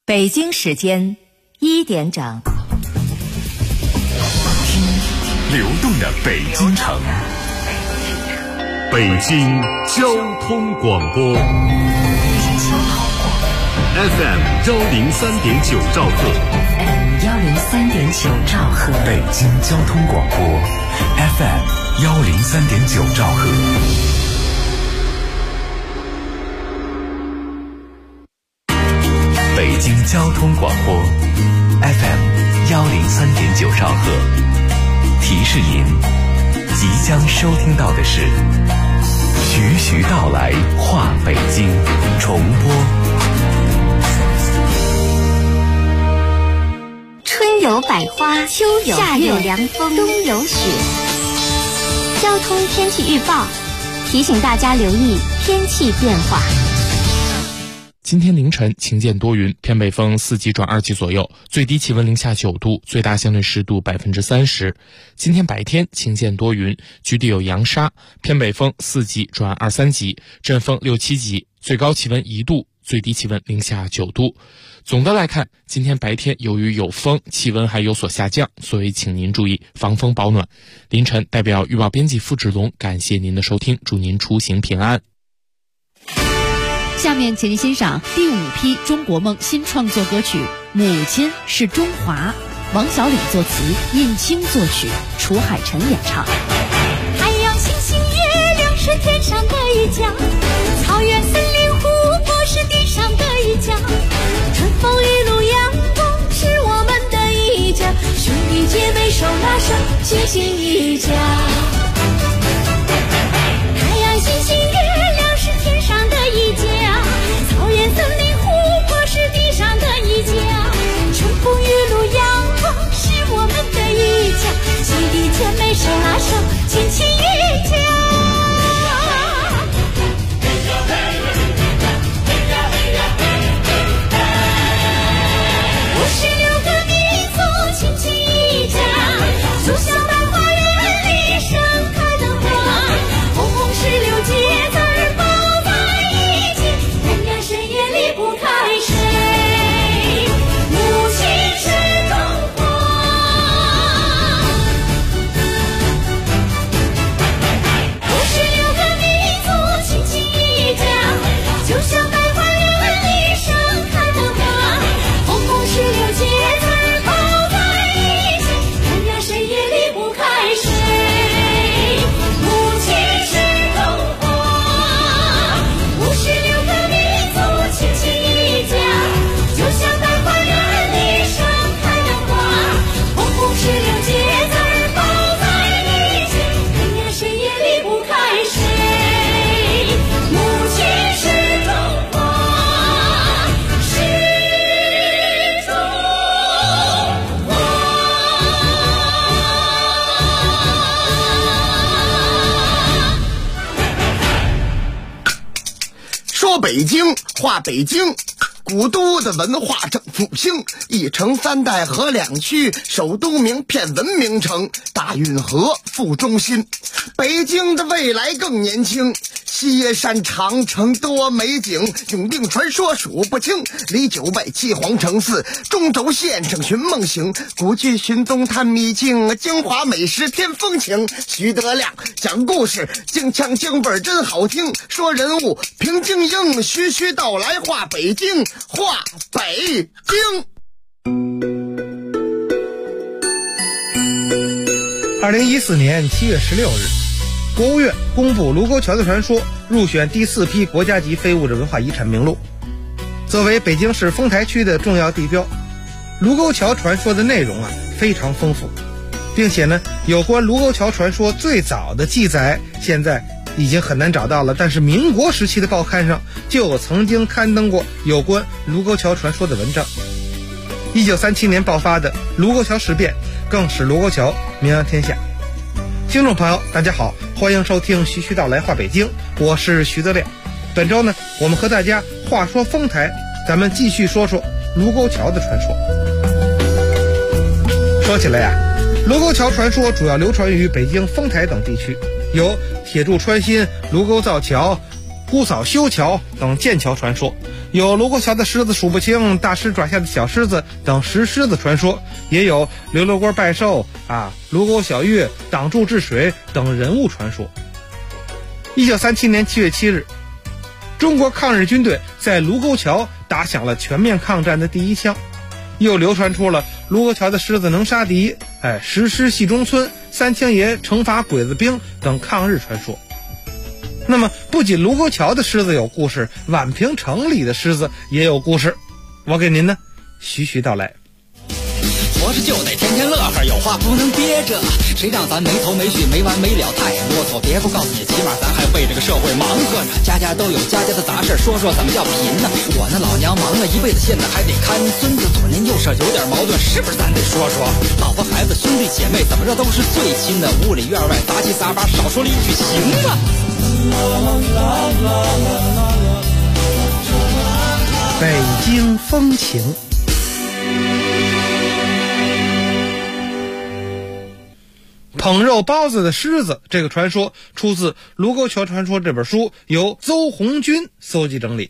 北京时间1点整， 听流动的北京城，北京交通广播 FM 103.9兆赫， 103.9兆赫， 北京交通广播 FM 103.9兆赫。北京交通广播 FM 103.9兆赫，提示您，即将收听到的是徐徐道来话北京重播。 春有百花，秋有夏有凉风，冬有雪。交通天气预报提醒大家留意天气变化。 今天凌晨晴间多云，偏北风4级转2级左右，最低气温零下9度，最大相对湿度30%。今天白天晴间多云，局地有扬沙，偏北风4级转2、3级，阵风6、7级，最高气温1度，最低气温零下9度。总的来看，今天白天由于有风，气温还有所下降，所以请您注意防风保暖。凌晨代表预报编辑付志龙感谢您的收听，祝您出行平安。 下面请您欣赏第5批中国梦新创作歌曲《母亲是中华》，王小李作词，印青作曲，楚海辰演唱。 太阳、星星、月亮是天上的一家，草原、森林、湖泊是地上的一家，春风雨露阳光是我们的一家，兄弟姐妹手拉手齐心一家。太阳、星星、月亮是天上的一家，草原、森林、湖泊是地上的一家，春风雨露阳光是我们的一家，兄弟姐妹手拉手亲亲一家。56个民族亲亲一家，就像大花园里盛开的花，红红16节字儿包在一起，人家谁也离不开谁，母亲是中华。56个民族亲亲一家，就像大花园里盛开的花，红红16节字儿包在一起，人家谁也离不开谁，母亲是中华。56个民族亲亲一家，就像大花园里盛开的花，红红16节字儿包在一起，人家谁也离不开谁，母亲是中华，是中华。 说北京话北京，古都的文化正复兴，一城3代合2区，首都名片文明城，大运河副中心。北京的未来更年轻，西山长城多美景，永定传说数不清，离9外7皇城4，中轴线整寻梦行，古剧寻踪探秘境，京华美食添风情。徐德亮讲故事，京腔京味儿真好听，说人物评京英，徐徐道来话北京，话北京。 2014年7月16日，国务院公布卢沟桥的传说入选第4批国家级非物质文化遗产名录。作为北京市丰台区的重要地标，卢沟桥传说的内容非常丰富，并且有关卢沟桥传说最早的记载现在已经很难找到了，但是民国时期的报刊上就曾经刊登过有关卢沟桥传说的文章。1937年爆发的卢沟桥事变更使卢沟桥名扬天下。听众朋友大家好，欢迎收听徐徐道来话北京，我是徐德亮。本周我们和大家话说丰台，咱们继续说说卢沟桥的传说。说起来卢沟桥传说主要流传于北京丰台等地区，有铁柱穿心、卢沟造桥、姑嫂修桥等建桥传说， 有卢沟桥的狮子数不清，大狮爪下的小狮子等石狮子传说，也有刘罗锅拜寿卢沟晓月、挡柱治水等人物传说。1937年7月7日，中国抗日军队在卢沟桥打响了全面抗战的第一枪，又流传出了卢沟桥的狮子能杀敌、石狮戏中村、三清爷惩罚鬼子兵等抗日传说。那么不仅卢沟桥的狮子有故事，宛平城里的狮子也有故事，我给您呢徐徐道来。 活着就得天天乐呵，有话不能憋着，谁让咱没头没绪没完没了太啰嗦。别不告诉你，起码咱还为这个社会忙活着，家家都有家家的杂事，说说怎么叫贫呢？我那老娘忙了一辈子，现在还得看孙子，左邻右舍有点矛盾，是不是咱得说说？老婆孩子兄弟姐妹怎么着都是最亲的，屋里院外杂七杂八，少说了一句行吗？ 北京风情。捧肉包子的狮子这个传说出自《卢沟桥传说》这本书，由邹红军搜集整理。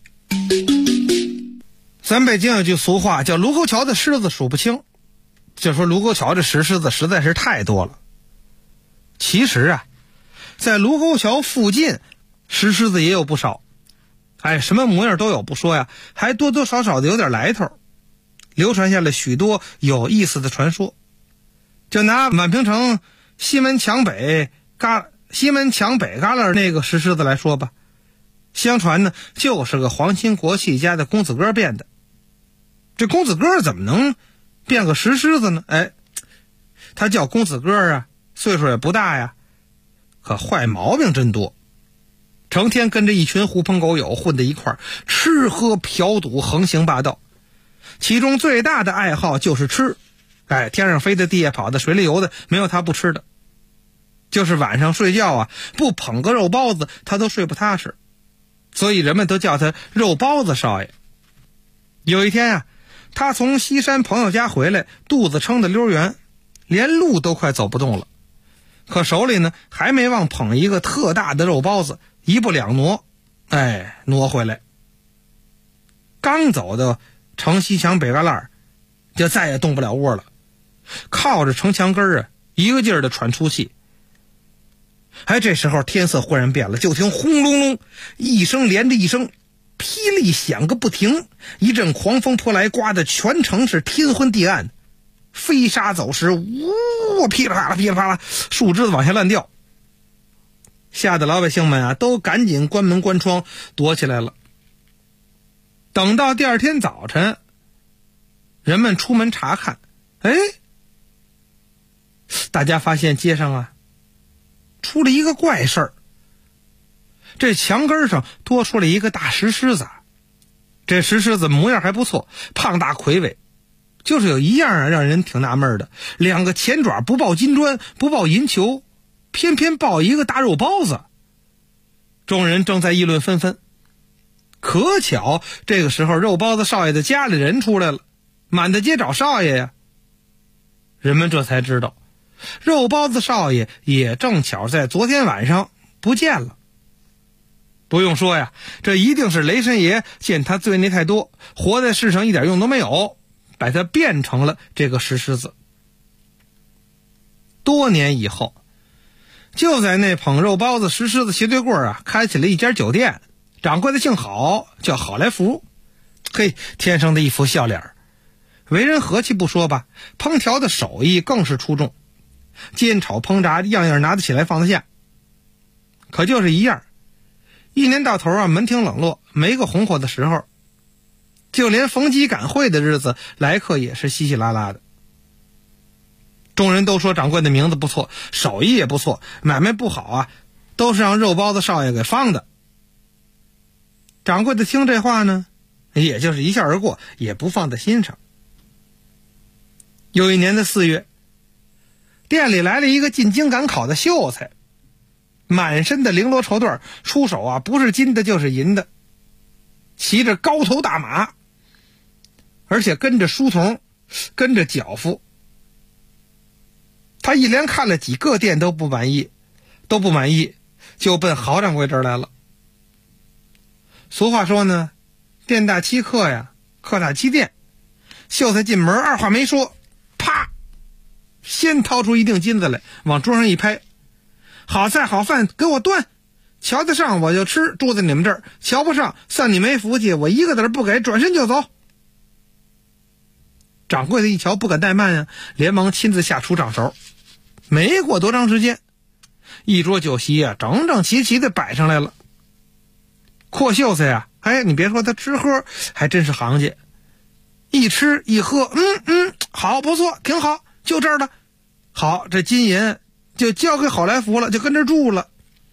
咱北京有句俗话叫卢沟桥的狮子数不清，就说卢沟桥这石狮子实在是太多了。其实在卢沟桥附近石狮子也有不少，什么模样都有不说呀，还多多少少的有点来头，流传下了许多有意思的传说。就拿宛平城西门墙北旮旯那个石狮子来说吧，相传呢就是个皇亲国戚家的公子哥变的。这公子哥怎么能变个石狮子呢？他叫公子哥岁数也不大呀，可坏毛病真多，成天跟着一群狐朋狗友混在一块儿，吃喝嫖赌，横行霸道。其中最大的爱好就是吃，天上飞的地下跑的水里游的，没有他不吃的。就是晚上睡觉不捧个肉包子他都睡不踏实，所以人们都叫他肉包子少爷。有一天他从西山朋友家回来，肚子撑得溜圆，连路都快走不动了，可手里呢还没忘捧一个特大的肉包子，一步两挪，挪回来。刚走到城西墙北旮旯，就再也动不了窝了，靠着城墙根一个劲儿的喘粗气。这时候天色忽然变了，就听轰隆隆一声连着一声，霹雳响个不停，一阵狂风扑来，刮得全城是天昏地暗，飞沙走石，噼里啪啦噼里啪啦，树枝子往下乱掉，吓得老百姓们都赶紧关门关窗躲起来了。等到第二天早晨，人们出门查看，大家发现街上出了一个怪事儿，这墙根上多出了一个大石狮子。这石狮子模样还不错，胖大魁伟，就是有一样让人挺纳闷的，两个前爪不抱金砖，不抱银球，偏偏抱一个大肉包子。众人正在议论纷纷，可巧这个时候肉包子少爷的家里人出来了，满大街找少爷呀。人们这才知道，肉包子少爷也正巧在昨天晚上不见了。不用说这一定是雷神爷见他罪孽太多，活在世上一点用都没有，把他变成了这个石狮子。多年以后，就在那捧肉包子石狮子斜对过开起了一家酒店，掌柜的姓郝，叫郝来福。天生的一副笑脸，为人和气不说吧，烹调的手艺更是出众，煎炒烹炸样样拿得起来放得下。可就是一样，一年到头门庭冷落，没个红火的时候，就连逢集赶会的日子来客也是稀稀拉拉的。众人都说掌柜的名字不错，手艺也不错，买卖不好都是让肉包子少爷给放的。掌柜的听这话呢，也就是一笑而过，也不放在心上。有一年的4月，店里来了一个进京赶考的秀才，满身的绫罗绸缎，出手不是金的就是银的，骑着高头大马，而且跟着书童，跟着脚夫。他一连看了几个店都不满意，就奔郝掌柜这儿来了。俗话说呢， 店大欺客呀，客大欺店。秀才进门，二话没说，啪，先掏出一锭金子来，往桌上一拍：“好菜好饭给我端，瞧得上我就吃，住在你们这儿；瞧不上，算你没福气，我一个子不给，转身就走。”掌柜的一瞧不敢怠慢呀，连忙亲自下厨掌勺。没过多长时间，一桌酒席啊，整整齐齐的摆上来了。阔秀才呀，你别说他吃喝还真是行家，一吃一喝，好，不错，挺好，就这儿了。好，这金银就交给好来福了，就跟这住了。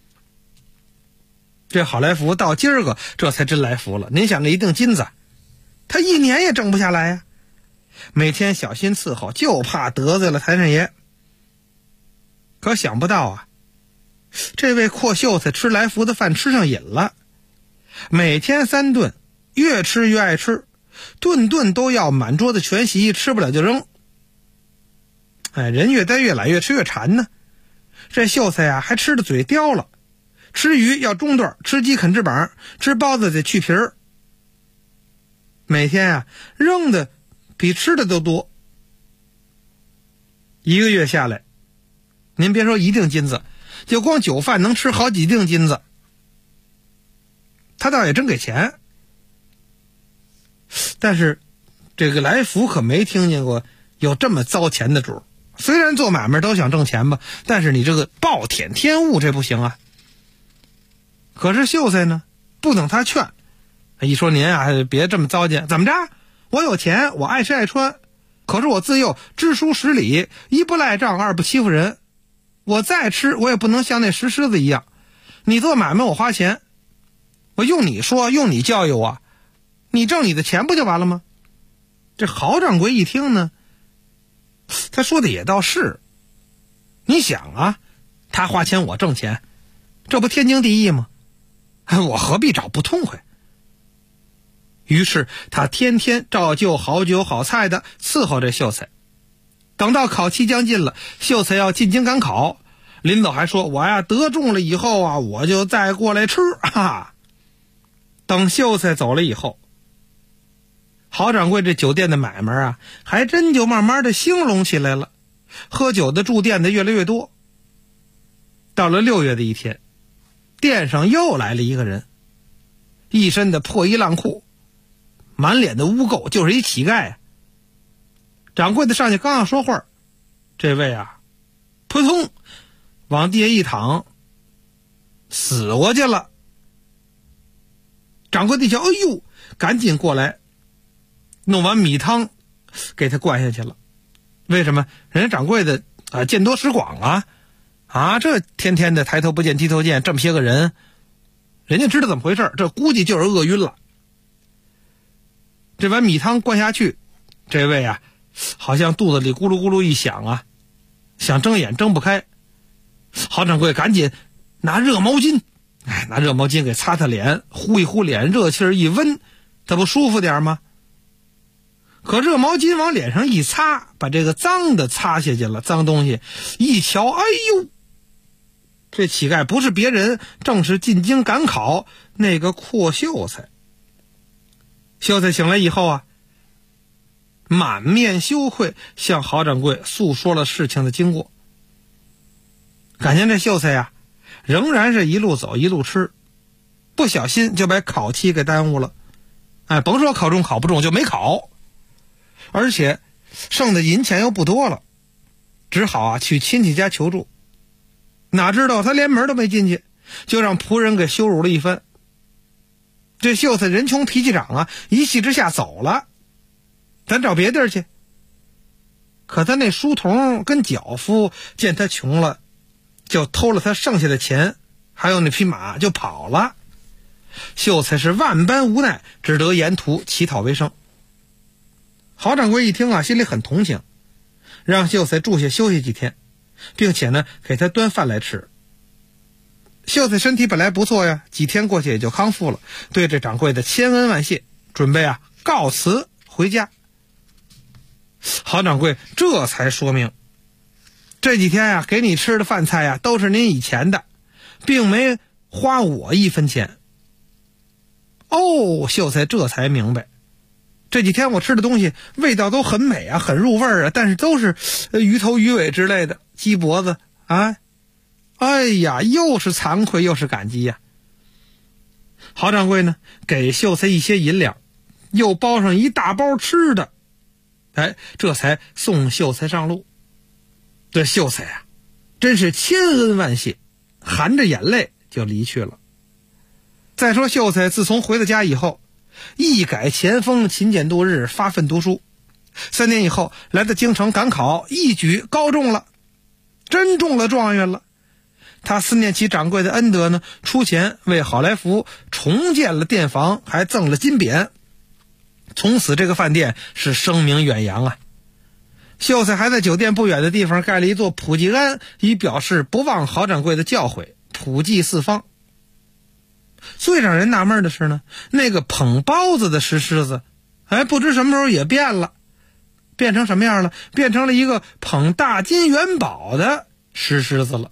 这好来福到今儿个这才真来福了。您想这一锭金子，他一年也挣不下来呀，每天小心伺候，就怕得罪了财神爷。可想不到啊，这位阔秀才吃来福的饭吃上瘾了，每天3顿，越吃越爱吃，顿顿都要满桌子全席，吃不了就扔。人越待越懒，越吃越馋呢。这秀才呀，还吃的嘴刁了，吃鱼要中段，吃鸡啃翅膀，吃包子得去皮儿。每天啊，扔的比吃的都多。1个月下来，您别说一锭金子，就光酒饭能吃好几锭金子。他倒也真给钱，但是这个来福可没听见过有这么糟钱的主。虽然做买卖都想挣钱吧，但是你这个暴殄天物这不行啊。可是秀才呢，不等他劝，一说您啊别这么糟践，怎么着？我有钱，我爱吃爱穿，可是我自幼知书识礼，一不赖账，二不欺负人。我再吃，我也不能像那石狮子一样。你做买卖我花钱，我用你说，用你教育我，你挣你的钱不就完了吗？这郝掌柜一听呢，他说的也倒是。你想啊，他花钱我挣钱，这不天经地义吗？我何必找不痛快？于是他天天照旧好酒好菜的伺候这秀才。等到考期将近了，秀才要进京赶考，临走还说：“我呀得中了以后啊，我就再过来吃。”等秀才走了以后，郝掌柜这酒店的买卖啊，还真就慢慢的兴隆起来了，喝酒的住店的越来越多。到了6月的一天，店上又来了一个人，一身的破衣烂裤，满脸的污垢，就是一乞丐啊。掌柜的上去刚要说话，这位啊，扑通往地下一躺，死过去了。掌柜的一瞧，哎呦，赶紧过来，弄完米汤给他灌下去了。为什么？人家掌柜的见多识广啊，这天天的抬头不见低头见，这么些个人，人家知道怎么回事，这估计就是饿晕了。这碗米汤灌下去，这位啊，好像肚子里咕噜咕噜一响啊，想睁眼睁不开。郝掌柜赶紧拿热毛巾，拿热毛巾给擦擦脸，呼一呼脸，热气儿一温，他不舒服点吗？可热毛巾往脸上一擦，把这个脏的擦下去了，脏东西一瞧，哎呦，这乞丐不是别人，正是进京赶考那个阔秀才。秀才醒来以后啊，满面羞愧，向郝掌柜诉说了事情的经过。感情这秀才呀，仍然是一路走一路吃，不小心就把考期给耽误了。甭说考中考不中，就没考，而且剩的银钱又不多了，只好去亲戚家求助。哪知道他连门都没进去，就让仆人给羞辱了一番。这秀才人穷脾气长一气之下走了，咱找别地儿去。可他那书童跟脚夫见他穷了，就偷了他剩下的钱，还有那匹马就跑了。秀才是万般无奈，只得沿途乞讨为生。郝掌柜一听心里很同情，让秀才住下休息几天，并且呢给他端饭来吃。秀才身体本来不错呀，几天过去也就康复了，对这掌柜的千恩万谢，准备告辞回家。郝掌柜这才说明，这几天给你吃的饭菜都是您以前的，并没花我1分钱。 哦，秀才这才明白，这几天我吃的东西味道都很美啊，很入味啊，但是都是鱼头鱼尾之类的，鸡脖子啊。哎呀，又是惭愧又是感激呀。郝掌柜呢，给秀才一些银两，又包上一大包吃的，这才送秀才上路。这秀才啊，真是千恩万谢，含着眼泪就离去了。再说秀才自从回了家以后，一改前锋，勤俭度日，发奋读书。3年以后来到京城赶考，一举高中了，真中了状元了。他思念起掌柜的恩德呢，出钱为好来福重建了店房，还赠了金匾。从此这个饭店是声名远扬啊。秀才还在酒店不远的地方盖了一座普济庵，以表示不忘郝掌柜的教诲，普济四方。最让人纳闷的是呢，那个捧包子的石狮子，不知什么时候也变了，变成什么样了？变成了一个捧大金元宝的石狮子了。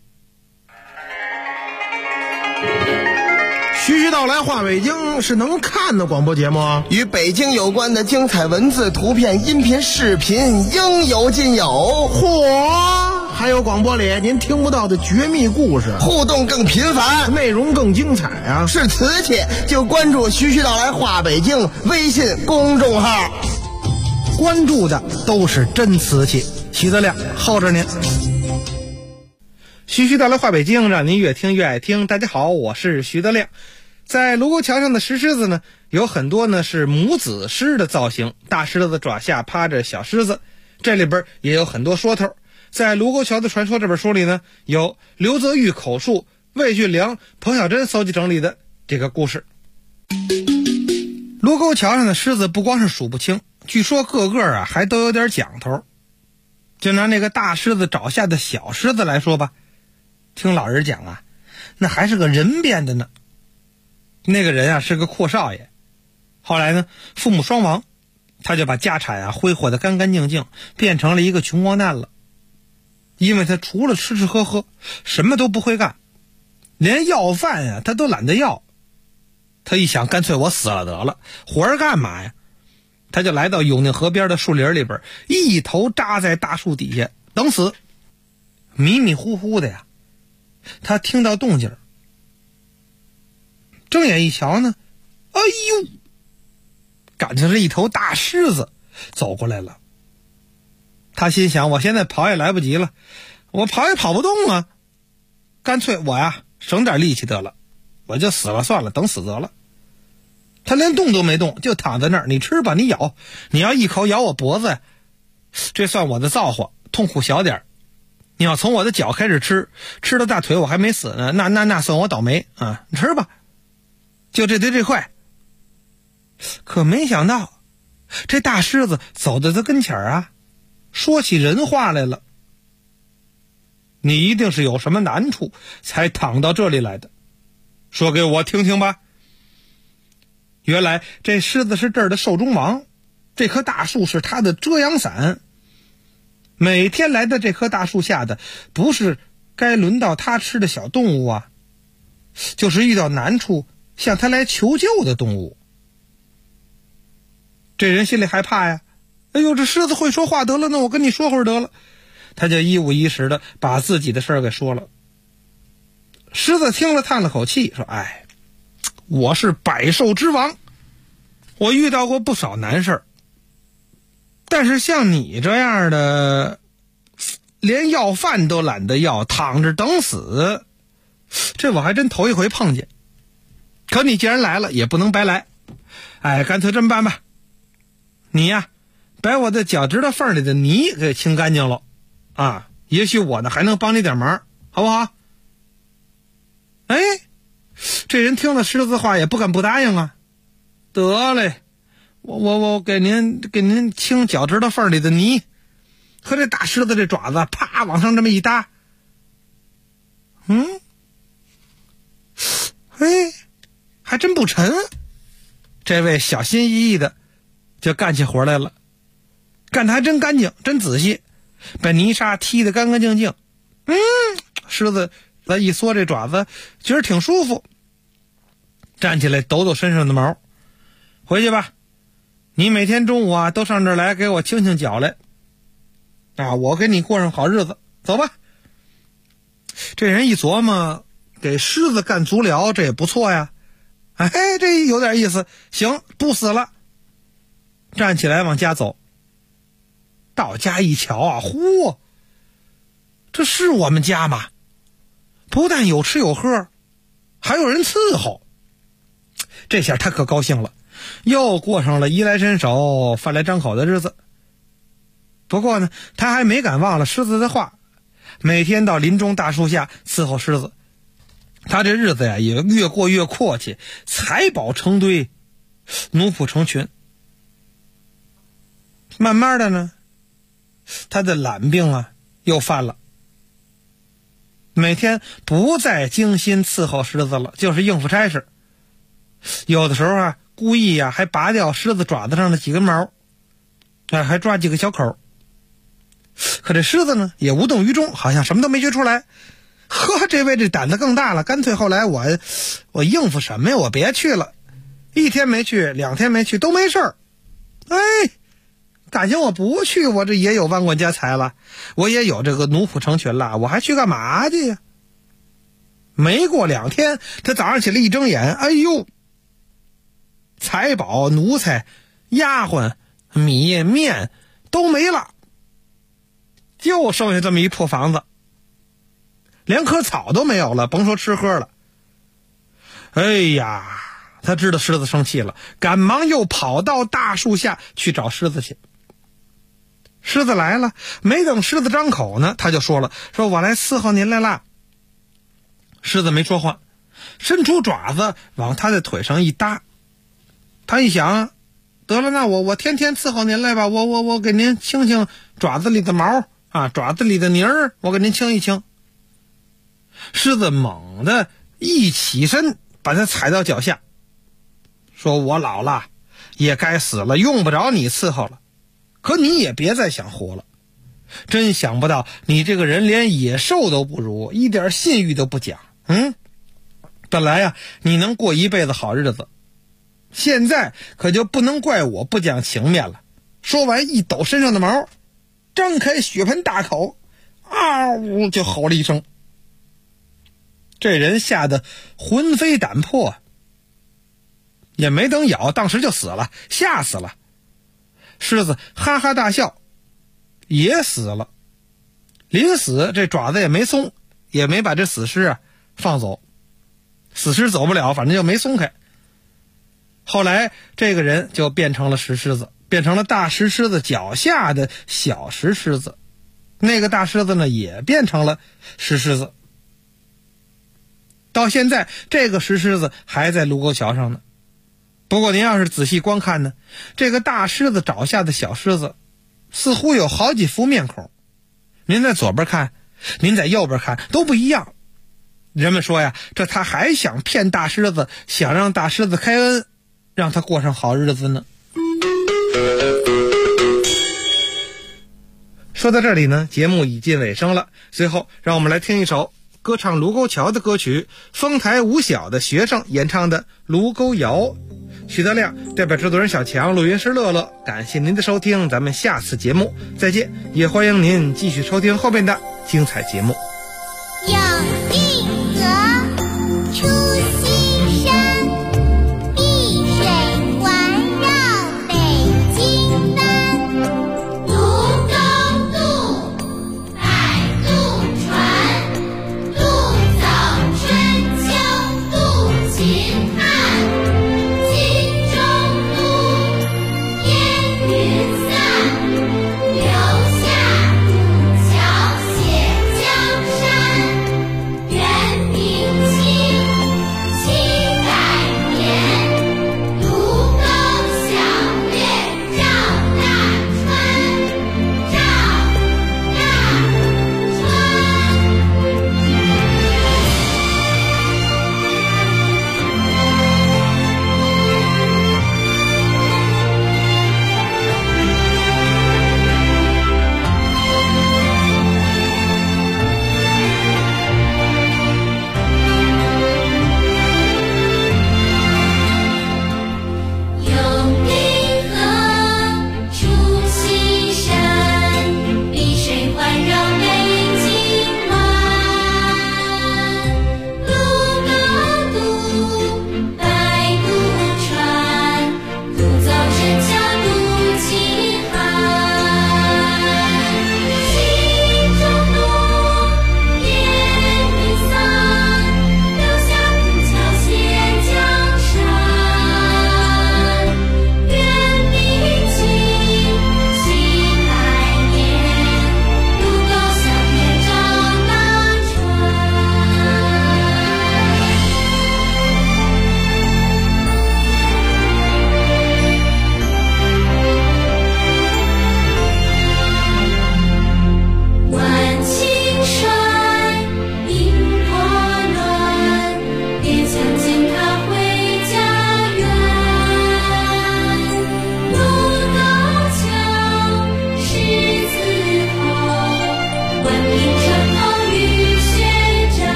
徐徐道来话北京是能看的广播节目啊， 与北京有关的精彩文字、图片、音频、视频应有尽有。 嚯，还有广播里您听不到的绝密故事， 互动更频繁， 内容更精彩啊！ 是瓷器就关注徐徐道来话北京微信公众号， 关注的都是真瓷器。徐德亮候着您。徐徐道来话北京，让您越听越爱听。大家好，我是徐德亮。在卢沟桥上的石狮子呢，有很多呢是母子狮的造型，大狮子爪下趴着小狮子，这里边也有很多说头。在卢沟桥的传说这本书里呢，有刘泽玉口述，魏俊良、彭小珍搜集整理的这个故事。卢沟桥上的狮子不光是数不清，据说个个啊还都有点讲头。就拿那个大狮子爪下的小狮子来说吧，听老人讲啊，那还是个人变的呢。那个人啊是个阔少爷，后来呢父母双亡，他就把家产啊挥霍得干干净净，变成了一个穷光蛋了。因为他除了吃吃喝喝什么都不会干，连要饭啊他都懒得要。他一想，干脆我死了得了，活着干嘛呀？他就来到永定河边的树林里边，一头扎在大树底下等死。迷迷糊糊的呀，他听到动静，睁眼一瞧呢，哎呦，感情是一头大狮子走过来了。他心想，我现在跑也来不及了，我跑也跑不动啊，干脆我呀省点力气得了，我就死了算了，等死得了。他连动都没动，就躺在那儿，你吃吧，你咬，你要一口咬我脖子，这算我的造化，痛苦小点。你要从我的脚开始吃，吃到大腿我还没死呢，那算我倒霉啊！你吃吧，就这对这块。可没想到，这大狮子走到他跟前啊，说起人话来了。你一定是有什么难处才躺到这里来的，说给我听听吧。原来这狮子是这儿的寿终王，这棵大树是他的遮阳伞。每天来到这棵大树下的，不是该轮到他吃的小动物啊，就是遇到难处向他来求救的动物。这人心里害怕呀，哎呦，这狮子会说话，得了，那我跟你说会儿得了。他就一五一十的把自己的事儿给说了。狮子听了叹了口气，说：哎，我是百兽之王，我遇到过不少难事儿，但是像你这样的连要饭都懒得要，躺着等死，这我还真头一回碰见。可你既然来了，也不能白来，哎，干脆这么办吧，你呀把我的脚趾头缝里的泥给清干净了啊，也许我呢还能帮你点忙，好不好？哎，这人听了狮子话也不敢不答应啊。得嘞，我给您清脚趾头缝里的泥。和这大狮子这爪子啪往上这么一搭，哎，还真不沉。这位小心翼翼的就干起活来了，干得还真干净，真仔细，把泥沙踢得干干净净。狮子一缩这爪子，觉得挺舒服，站起来抖抖身上的毛， 回去吧，你每天中午啊都上这儿来给我清清脚来啊，我给你过上好日子，走吧。这人一琢磨，给狮子干足疗这也不错呀，哎，这有点意思，行，不死了。站起来往家走，到家一瞧啊，嚯，这是我们家吗？不但有吃有喝，还有人伺候。这下他可高兴了，又过上了衣来伸手饭来张口的日子。不过呢，他还没敢忘了狮子的话，每天到林中大树下伺候狮子。他这日子呀也越过越阔气，财宝成堆，奴仆成群。慢慢的呢，他的懒病啊又犯了，每天不再精心伺候狮子了，就是应付差事。有的时候啊，故意啊还拔掉狮子爪子上的几根毛，还抓几个小口。可这狮子呢也无动于衷，好像什么都没学出来。呵，这位这胆子更大了，干脆后来我应付什么呀，我别去了，一天没去2天没去都没事儿。哎，感情我不去，我这也有万贯家财了，我也有这个奴仆成群了，我还去干嘛去呀？没过2天，他早上起来一睁眼，哎呦，财宝奴才丫鬟米面都没了，就剩下这么一破房子，连棵草都没有了，甭说吃喝了。哎呀，他知道狮子生气了，赶忙又跑到大树下去找狮子去。狮子来了，没等狮子张口呢，他就说了，说我来伺候您来了。狮子没说话，伸出爪子往他的腿上一搭。他一想，得了，那我天天伺候您来吧，我给您清清爪子里的毛啊，爪子里的泥儿，我给您清一清。狮子猛地一起身，把他踩到脚下，说我老了也该死了，用不着你伺候了，可你也别再想活了。真想不到你这个人连野兽都不如，一点信誉都不讲。本来呀你能过一辈子好日子，现在可就不能怪我不讲情面了。说完一抖身上的毛，张开血盆大口，嗷就吼了一声。这人吓得魂飞胆魄，也没等咬，当时就死了，吓死了。狮子哈哈大笑，也死了。临死这爪子也没松，也没把这死尸啊放走，死尸走不了，反正就没松开。后来这个人就变成了石狮子，变成了大石狮子脚下的小石狮子，那个大狮子呢也变成了石狮子。到现在这个石狮子还在卢沟桥上呢。不过您要是仔细观看呢，这个大狮子爪下的小狮子似乎有好几副面孔，您在左边看，您在右边看都不一样。人们说呀，这他还想骗大狮子，想让大狮子开恩，让他过上好日子呢。说到这里呢，节目已近尾声了，最后让我们来听一首歌唱卢沟桥的歌曲，丰台五小的学生演唱的《卢沟谣》。许德亮代表制作人小强，录音师乐乐，感谢您的收听，咱们下次节目再见，也欢迎您继续收听后面的精彩节目。 有一河出西山，碧水环绕北京湾。卢沟渡，摆渡船，渡走春秋渡秦汉。金中路，烟云散，留下古桥写江山。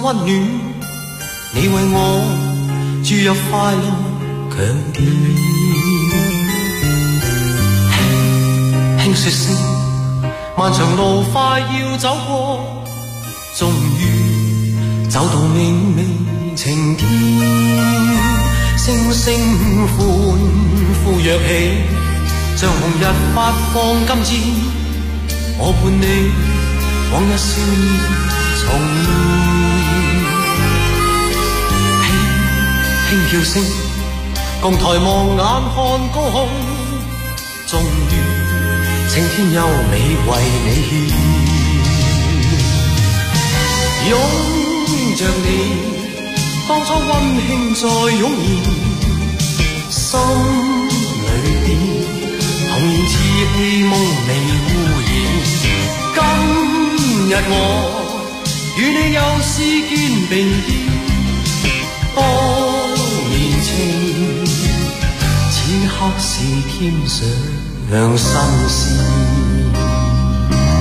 溫暖，你為我注入快樂強電。輕說聲，漫長路快要走過，終於走到明媚晴天。聲聲歡呼躍起，像紅日發放金箭，我伴你往日少年重現。輕叫聲，共抬望眼看高空，終於青天優美為你獻。擁着你，當初溫馨再湧現，心裏邊童言似戲夢未污染。今日我與你又是肩並肩，當年情此刻是添上新鮮。